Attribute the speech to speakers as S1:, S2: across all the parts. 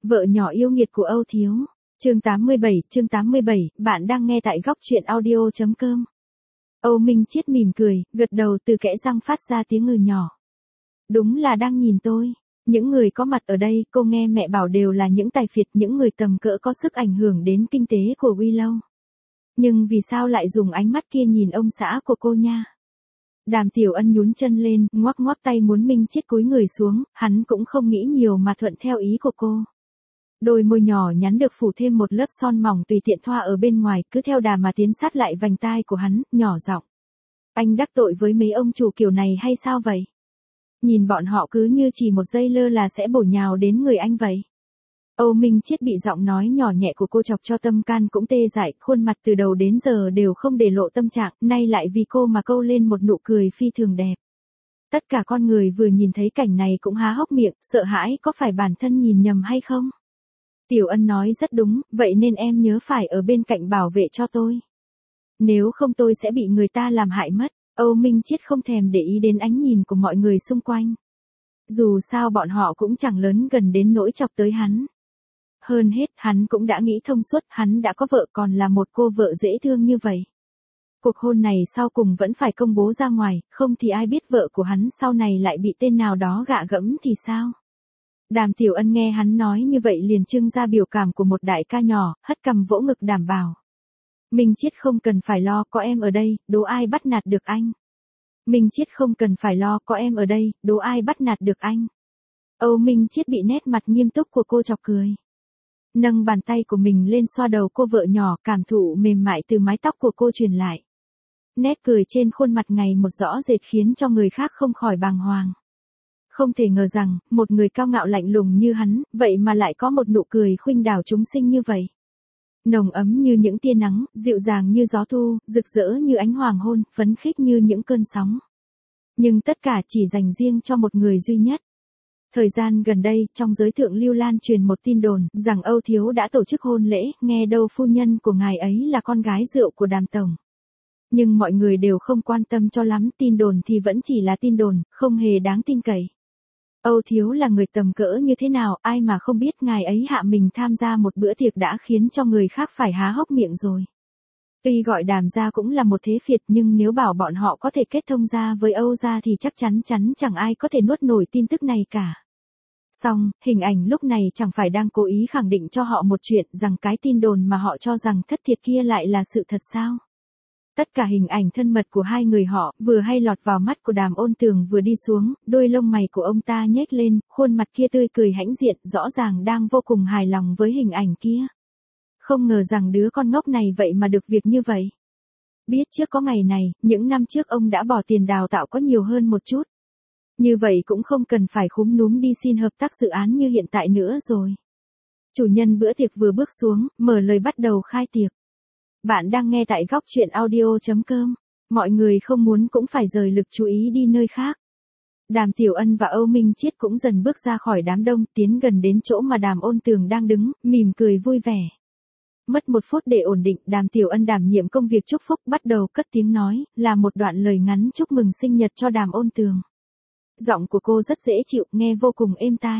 S1: Vợ nhỏ yêu nghiệt của Âu Thiếu. Chương 87, bạn đang nghe tại góc truyện audio.com. Âu Minh Chiết mỉm cười, gật đầu từ kẽ răng phát ra tiếng ngừ nhỏ. Đúng là đang nhìn tôi. Những người có mặt ở đây, cô nghe mẹ bảo đều là những tài phiệt, những người tầm cỡ có sức ảnh hưởng đến kinh tế của Willow. Nhưng vì sao lại dùng ánh mắt kia nhìn ông xã của cô nha? Đàm Tiểu Ân nhún chân lên, ngoắc ngoắc tay muốn Minh Chiết cúi người xuống, hắn cũng không nghĩ nhiều mà thuận theo ý của cô. Đôi môi nhỏ nhắn được phủ thêm một lớp son mỏng tùy tiện thoa ở bên ngoài, cứ theo đà mà tiến sát lại vành tai của hắn, nhỏ giọng. Anh đắc tội với mấy ông chủ kiểu này hay sao vậy? Nhìn bọn họ cứ như chỉ một giây lơ là sẽ bổ nhào đến người anh vậy. Âu Minh Chiết bị giọng nói nhỏ nhẹ của cô chọc cho tâm can cũng tê dại, khuôn mặt từ đầu đến giờ đều không để lộ tâm trạng, nay lại vì cô mà câu lên một nụ cười phi thường đẹp. Tất cả con người vừa nhìn thấy cảnh này cũng há hốc miệng, sợ hãi có phải bản thân nhìn nhầm hay không? Tiểu Ân nói rất đúng, vậy nên em nhớ phải ở bên cạnh bảo vệ cho tôi. Nếu không tôi sẽ bị người ta làm hại mất. Âu Minh Chiết không thèm để ý đến ánh nhìn của mọi người xung quanh. Dù sao bọn họ cũng chẳng lớn gần đến nỗi chọc tới hắn. Hơn hết, hắn cũng đã nghĩ thông suốt, hắn đã có vợ còn là một cô vợ dễ thương như vậy. Cuộc hôn này sau cùng vẫn phải công bố ra ngoài, không thì ai biết vợ của hắn sau này lại bị tên nào đó gạ gẫm thì sao? Đàm Tiểu Ân nghe hắn nói như vậy liền trưng ra biểu cảm của một đại ca nhỏ, hất cằm vỗ ngực đảm bảo. Minh Chiết không cần phải lo, có em ở đây, đố ai bắt nạt được anh. Minh Chiết không cần phải lo, có em ở đây, đố ai bắt nạt được anh. Âu Minh Chiết bị nét mặt nghiêm túc của cô chọc cười. Nâng bàn tay của mình lên xoa đầu cô vợ nhỏ, cảm thụ mềm mại từ mái tóc của cô truyền lại. Nét cười trên khuôn mặt ngày một rõ rệt khiến cho người khác không khỏi bàng hoàng. Không thể ngờ rằng, một người cao ngạo lạnh lùng như hắn, vậy mà lại có một nụ cười khuynh đảo chúng sinh như vậy. Nồng ấm như những tia nắng, dịu dàng như gió thu, rực rỡ như ánh hoàng hôn, phấn khích như những cơn sóng. Nhưng tất cả chỉ dành riêng cho một người duy nhất. Thời gian gần đây, trong giới thượng lưu lan truyền một tin đồn, rằng Âu Thiếu đã tổ chức hôn lễ, nghe đâu phu nhân của ngài ấy là con gái rượu của Đàm tổng. Nhưng mọi người đều không quan tâm cho lắm, tin đồn thì vẫn chỉ là tin đồn, không hề đáng tin cậy. Âu Thiếu là người tầm cỡ như thế nào, ai mà không biết ngài ấy hạ mình tham gia một bữa tiệc đã khiến cho người khác phải há hốc miệng rồi. Tuy gọi Đàm gia cũng là một thế phiệt nhưng nếu bảo bọn họ có thể kết thông gia với Âu gia thì chắc chắn chẳng ai có thể nuốt nổi tin tức này cả. Song, hình ảnh lúc này chẳng phải đang cố ý khẳng định cho họ một chuyện rằng cái tin đồn mà họ cho rằng thất thiệt kia lại là sự thật sao? Tất cả hình ảnh thân mật của hai người họ vừa hay lọt vào mắt của Đàm Ôn Tường vừa đi xuống, đôi lông mày của ông ta nhếch lên, khuôn mặt kia tươi cười hãnh diện, rõ ràng đang vô cùng hài lòng với hình ảnh kia. Không ngờ rằng đứa con ngốc này vậy mà được việc như vậy. Biết trước có ngày này, những năm trước ông đã bỏ tiền đào tạo có nhiều hơn một chút. Như vậy cũng không cần phải khúm núm đi xin hợp tác dự án như hiện tại nữa rồi. Chủ nhân bữa tiệc vừa bước xuống, mở lời bắt đầu khai tiệc. Bạn đang nghe tại góc truyện audio.com. Mọi người không muốn cũng phải rời lực chú ý đi nơi khác. Đàm Tiểu Ân và Âu Minh Chiết cũng dần bước ra khỏi đám đông, tiến gần đến chỗ mà Đàm Ôn Tường đang đứng, mỉm cười vui vẻ. Mất một phút để ổn định, Đàm Tiểu Ân đảm nhiệm công việc chúc phúc bắt đầu cất tiếng nói, là một đoạn lời ngắn chúc mừng sinh nhật cho Đàm Ôn Tường. Giọng của cô rất dễ chịu, nghe vô cùng êm tai.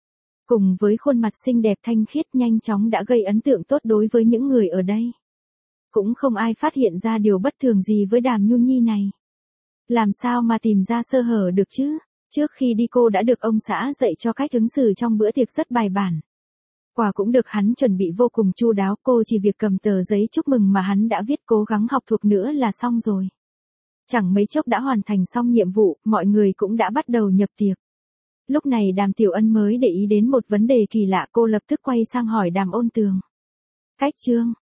S1: Cùng với khuôn mặt xinh đẹp thanh khiết nhanh chóng đã gây ấn tượng tốt đối với những người ở đây. Cũng không ai phát hiện ra điều bất thường gì với Đàm Nhu Nhi này. Làm sao mà tìm ra sơ hở được chứ? Trước khi đi cô đã được ông xã dạy cho cách ứng xử trong bữa tiệc rất bài bản. Quà cũng được hắn chuẩn bị vô cùng chu đáo, cô chỉ việc cầm tờ giấy chúc mừng mà hắn đã viết cố gắng học thuộc nữa là xong rồi. Chẳng mấy chốc đã hoàn thành xong nhiệm vụ, mọi người cũng đã bắt đầu nhập tiệc. Lúc này Đàm Tiểu Ân mới để ý đến một vấn đề kỳ lạ, cô lập tức quay sang hỏi Đàm Ôn Tường. Cách trương,